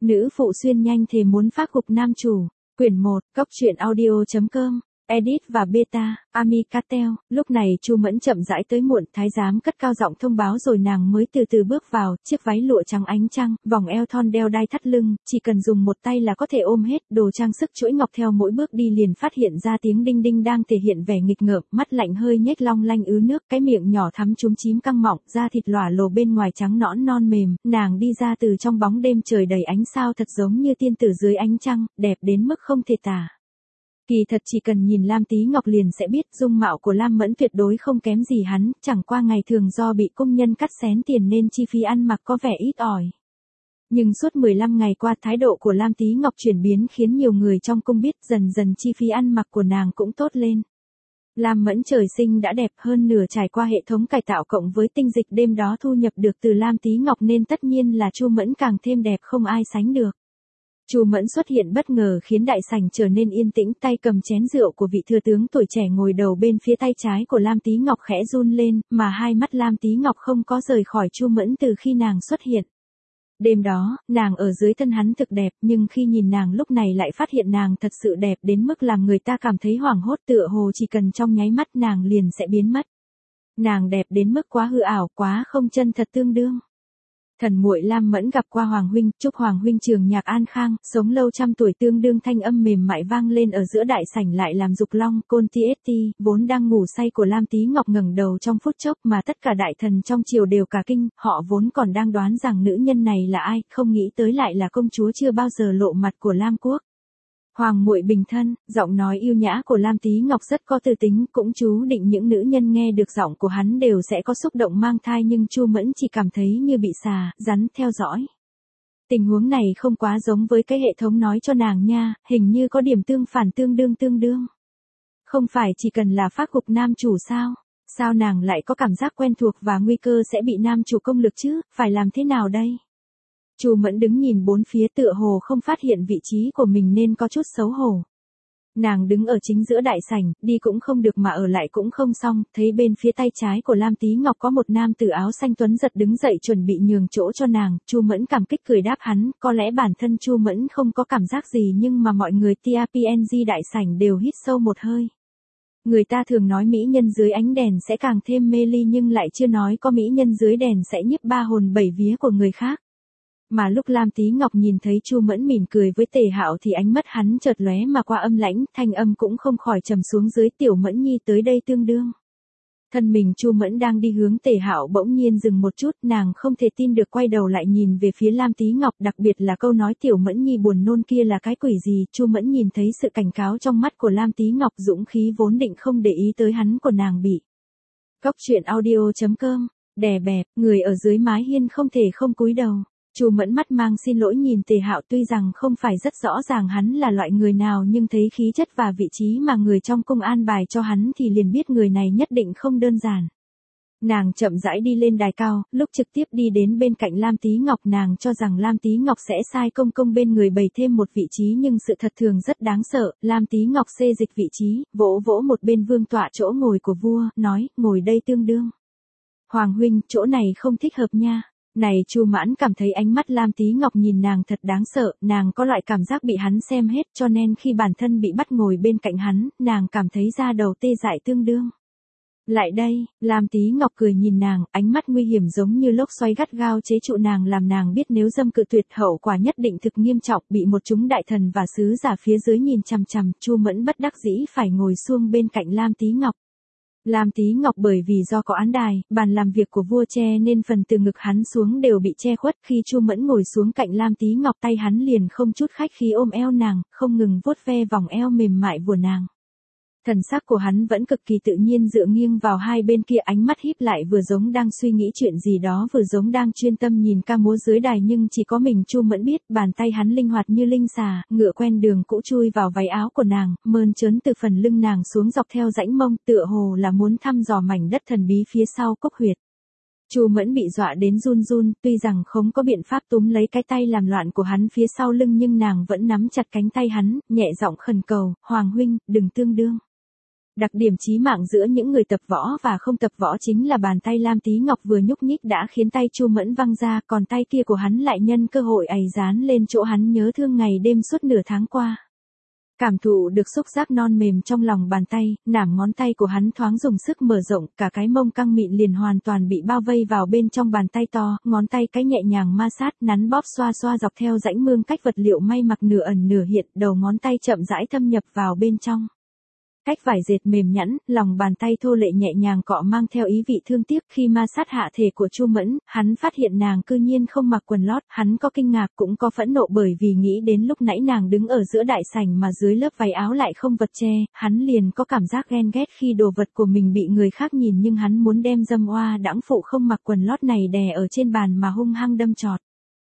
Nữ phụ xuyên nhanh thề muốn phác gục nam chủ. Quyển 1, Cốc truyện audio.com. Edit và beta, Amicatel. Lúc này Chu Mẫn chậm rãi tới muộn, thái giám cất cao giọng thông báo rồi nàng mới từ từ bước vào, chiếc váy lụa trắng ánh trăng, vòng eo thon đeo đai thắt lưng, chỉ cần dùng một tay là có thể ôm hết, đồ trang sức chuỗi ngọc theo mỗi bước đi liền phát hiện ra tiếng đinh đinh đang thể hiện vẻ nghịch ngợm, mắt lạnh hơi nhếch long lanh ứ nước, cái miệng nhỏ thắm chúm chím căng mọng, da thịt lòa lồ bên ngoài trắng nõn non mềm, nàng đi ra từ trong bóng đêm trời đầy ánh sao thật giống như tiên tử dưới ánh trăng, đẹp đến mức không thể tả. Kỳ thật chỉ cần nhìn Lam Tí Ngọc liền sẽ biết dung mạo của Lam Mẫn tuyệt đối không kém gì hắn, chẳng qua ngày thường do bị công nhân cắt xén tiền nên chi phí ăn mặc có vẻ ít ỏi. Nhưng suốt 15 ngày qua thái độ của Lam Tí Ngọc chuyển biến khiến nhiều người trong cung biết dần dần chi phí ăn mặc của nàng cũng tốt lên. Lam Mẫn trời sinh đã đẹp hơn nửa trải qua hệ thống cải tạo cộng với tinh dịch đêm đó thu nhập được từ Lam Tí Ngọc nên tất nhiên là Chu Mẫn càng thêm đẹp không ai sánh được. Chu Mẫn xuất hiện bất ngờ khiến đại sảnh trở nên yên tĩnh, tay cầm chén rượu của vị thừa tướng tuổi trẻ ngồi đầu bên phía tay trái của Lam Tí Ngọc khẽ run lên, mà hai mắt Lam Tí Ngọc không có rời khỏi Chu Mẫn từ khi nàng xuất hiện. Đêm đó, nàng ở dưới thân hắn thực đẹp, nhưng khi nhìn nàng lúc này lại phát hiện nàng thật sự đẹp đến mức làm người ta cảm thấy hoảng hốt, tựa hồ chỉ cần trong nháy mắt nàng liền sẽ biến mất. Nàng đẹp đến mức quá hư ảo, quá không chân thật tương đương. Thần muội Lam Mẫn gặp qua Hoàng huynh, chúc Hoàng huynh trường nhạc an khang, sống lâu trăm tuổi, tương đương thanh âm mềm mại vang lên ở giữa đại sảnh lại làm Dục Long, Côn Tieti, vốn đang ngủ say của Lam Tí Ngọc ngẩng đầu trong phút chốc mà tất cả đại thần trong triều đều cả kinh, họ vốn còn đang đoán rằng nữ nhân này là ai, không nghĩ tới lại là công chúa chưa bao giờ lộ mặt của Lam quốc. Hoàng muội bình thân, giọng nói yêu nhã của Lam Tí Ngọc rất có tư tính, cũng chú định những nữ nhân nghe được giọng của hắn đều sẽ có xúc động mang thai, nhưng Chu Mẫn chỉ cảm thấy như bị xà, rắn theo dõi. Tình huống này không quá giống với cái hệ thống nói cho nàng nha, hình như có điểm tương phản tương đương. Không phải chỉ cần là phác gục nam chủ sao? Sao nàng lại có cảm giác quen thuộc và nguy cơ sẽ bị nam chủ công lực chứ, phải làm thế nào đây? Chu Mẫn đứng nhìn bốn phía tựa hồ không phát hiện vị trí của mình nên có chút xấu hổ. Nàng đứng ở chính giữa đại sảnh, đi cũng không được mà ở lại cũng không xong, thấy bên phía tay trái của Lam Tí Ngọc có một nam tử áo xanh tuấn giật đứng dậy chuẩn bị nhường chỗ cho nàng, Chu Mẫn cảm kích cười đáp hắn, có lẽ bản thân Chu Mẫn không có cảm giác gì nhưng mà mọi người TRPNG đại sảnh đều hít sâu một hơi. Người ta thường nói mỹ nhân dưới ánh đèn sẽ càng thêm mê ly nhưng lại chưa nói có mỹ nhân dưới đèn sẽ nhiếp ba hồn bảy vía của người khác. Mà lúc Lam Tí Ngọc nhìn thấy Chu Mẫn mỉm cười với Tề Hạo thì ánh mắt hắn chợt lóe mà qua âm lãnh, thanh âm cũng không khỏi trầm xuống dưới, Tiểu Mẫn nhi tới đây tương đương. Thân mình Chu Mẫn đang đi hướng Tề Hạo bỗng nhiên dừng một chút, nàng không thể tin được quay đầu lại nhìn về phía Lam Tí Ngọc, đặc biệt là câu nói Tiểu Mẫn nhi buồn nôn kia là cái quỷ gì, Chu Mẫn nhìn thấy sự cảnh cáo trong mắt của Lam Tí Ngọc, dũng khí vốn định không để ý tới hắn của nàng bị. Cốc truyện audio.com, đè bẹp, người ở dưới mái hiên không thể không cúi đầu. Chu Mẫn mắt mang xin lỗi nhìn Tề Hạo, tuy rằng không phải rất rõ ràng hắn là loại người nào nhưng thấy khí chất và vị trí mà người trong cung an bài cho hắn thì liền biết người này nhất định không đơn giản. Nàng chậm rãi đi lên đài cao, lúc trực tiếp đi đến bên cạnh Lam Tí Ngọc nàng cho rằng Lam Tí Ngọc sẽ sai công bên người bày thêm một vị trí nhưng sự thật thường rất đáng sợ, Lam Tí Ngọc xê dịch vị trí, vỗ một bên vương tọa chỗ ngồi của vua, nói, ngồi đây tương đương. Hoàng huynh, chỗ này không thích hợp nha. Này Chu Mãn cảm thấy ánh mắt Lam Tí Ngọc nhìn nàng thật đáng sợ, nàng có loại cảm giác bị hắn xem hết cho nên khi bản thân bị bắt ngồi bên cạnh hắn, nàng cảm thấy da đầu tê dại tương đương. Lại đây, Lam Tí Ngọc cười nhìn nàng, ánh mắt nguy hiểm giống như lốc xoáy gắt gao chế trụ nàng làm nàng biết nếu dâm cự tuyệt hậu quả nhất định thực nghiêm trọng, bị một chúng đại thần và sứ giả phía dưới nhìn chằm chằm, Chu Mẫn bất đắc dĩ phải ngồi xuông bên cạnh Lam Tí Ngọc. Lam Tí Ngọc bởi vì do có án đài, bàn làm việc của vua che nên phần từ ngực hắn xuống đều bị che khuất, khi Chu Mẫn ngồi xuống cạnh Lam Tí Ngọc tay hắn liền không chút khách khí ôm eo nàng, không ngừng vuốt ve vòng eo mềm mại của nàng. Thần sắc của hắn vẫn cực kỳ tự nhiên dựa nghiêng vào hai bên kia, ánh mắt híp lại vừa giống đang suy nghĩ chuyện gì đó vừa giống đang chuyên tâm nhìn ca múa dưới đài nhưng chỉ có mình Chu Mẫn biết, bàn tay hắn linh hoạt như linh xà, ngựa quen đường cũ chui vào váy áo của nàng, mơn trớn từ phần lưng nàng xuống dọc theo rãnh mông, tựa hồ là muốn thăm dò mảnh đất thần bí phía sau cốc huyệt. Chu Mẫn bị dọa đến run, tuy rằng không có biện pháp túm lấy cái tay làm loạn của hắn phía sau lưng nhưng nàng vẫn nắm chặt cánh tay hắn, nhẹ giọng khẩn cầu, Hoàng huynh, đừng tương đương. Đặc điểm chí mạng giữa những người tập võ và không tập võ chính là bàn tay Lam Tí Ngọc vừa nhúc nhích đã khiến tay Chu Mẫn văng ra, còn tay kia của hắn lại nhân cơ hội ày dán lên chỗ hắn nhớ thương ngày đêm suốt nửa tháng qua. Cảm thụ được xúc giác non mềm trong lòng bàn tay, nảm ngón tay của hắn thoáng dùng sức mở rộng, cả cái mông căng mịn liền hoàn toàn bị bao vây vào bên trong bàn tay to, ngón tay cái nhẹ nhàng ma sát, nắn bóp xoa xoa dọc theo rãnh mương cách vật liệu may mặc nửa ẩn nửa hiện, đầu ngón tay chậm rãi thâm nhập vào bên trong. Cách vải dệt mềm nhẵn, lòng bàn tay thô lệ nhẹ nhàng cọ mang theo ý vị thương tiếc. Khi ma sát hạ thể của Chu Mẫn, hắn phát hiện nàng cư nhiên không mặc quần lót, hắn có kinh ngạc cũng có phẫn nộ bởi vì nghĩ đến lúc nãy nàng đứng ở giữa đại sảnh mà dưới lớp váy áo lại không vật che, hắn liền có cảm giác ghen ghét khi đồ vật của mình bị người khác nhìn, nhưng hắn muốn đem dâm oa đãng phụ không mặc quần lót này đè ở trên bàn mà hung hăng đâm chọt.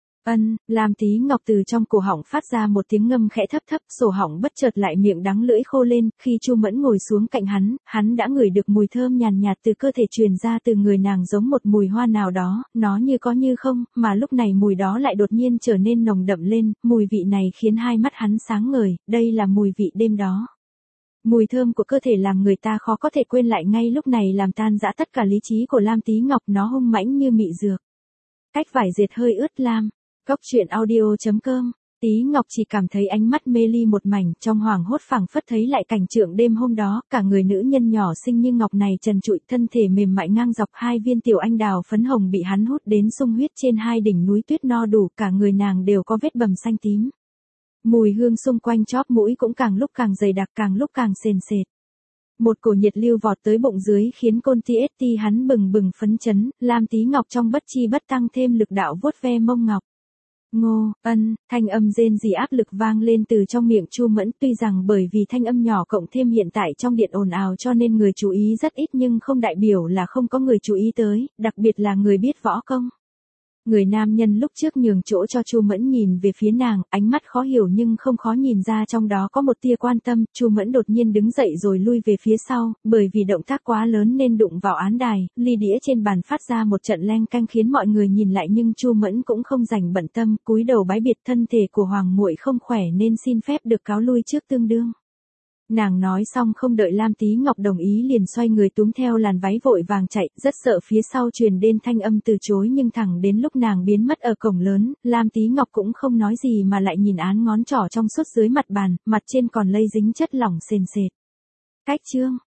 Lam Tí Ngọc từ trong cổ họng phát ra một tiếng ngâm khẽ thấp thấp, sổ họng bất chợt lại miệng đắng lưỡi khô lên. Khi Chu Mẫn ngồi xuống cạnh hắn đã ngửi được mùi thơm nhàn nhạt từ cơ thể truyền ra từ người nàng, giống một mùi hoa nào đó, nó như có như không, mà lúc này mùi đó lại đột nhiên trở nên nồng đậm lên, mùi vị này khiến hai mắt hắn sáng ngời, đây là mùi vị đêm đó. Mùi thơm của cơ thể làm người ta khó có thể quên lại ngay lúc này, làm tan rã tất cả lý trí của Lam Tí Ngọc, nó hung mãnh như mị dược. Cách vải dệt hơi ướt lam. Góc truyện audio.com. Tí Ngọc chỉ cảm thấy ánh mắt mê ly một mảnh, trong hoảng hốt phảng phất thấy lại cảnh tượng đêm hôm đó, cả người nữ nhân nhỏ xinh như ngọc này trần trụi, thân thể mềm mại ngang dọc, hai viên tiểu anh đào phấn hồng bị hắn hút đến sung huyết trên hai đỉnh núi tuyết no đủ, cả người nàng đều có vết bầm xanh tím. Mùi hương xung quanh chóp mũi cũng càng lúc càng dày đặc, càng lúc càng sền sệt. Một cổ nhiệt lưu vọt tới bụng dưới khiến côn ti hắn bừng bừng phấn chấn. Lam Tí Ngọc trong bất chi bất tăng thêm lực đạo vuốt ve mông ngọc. Ngô, thanh âm rên rỉ áp lực vang lên từ trong miệng Chu Mẫn, tuy rằng bởi vì thanh âm nhỏ cộng thêm hiện tại trong điện ồn ào cho nên người chú ý rất ít, nhưng không đại biểu là không có người chú ý tới, đặc biệt là người biết võ công. Người nam nhân lúc trước nhường chỗ cho Chu Mẫn nhìn về phía nàng, ánh mắt khó hiểu nhưng không khó nhìn ra trong đó có một tia quan tâm. Chu Mẫn đột nhiên đứng dậy rồi lui về phía sau, bởi vì động tác quá lớn nên đụng vào án đài, ly đĩa trên bàn phát ra một trận leng canh khiến mọi người nhìn lại, nhưng Chu Mẫn cũng không dành bận tâm, cúi đầu bái biệt, thân thể của hoàng muội không khỏe nên xin phép được cáo lui trước tương đương. Nàng nói xong không đợi Lam Tí Ngọc đồng ý liền xoay người túm theo làn váy vội vàng chạy, rất sợ phía sau truyền đến thanh âm từ chối, nhưng thẳng đến lúc nàng biến mất ở cổng lớn, Lam Tí Ngọc cũng không nói gì mà lại nhìn án ngón trỏ trong suốt dưới mặt bàn, mặt trên còn lây dính chất lỏng sền sệt. Cách chương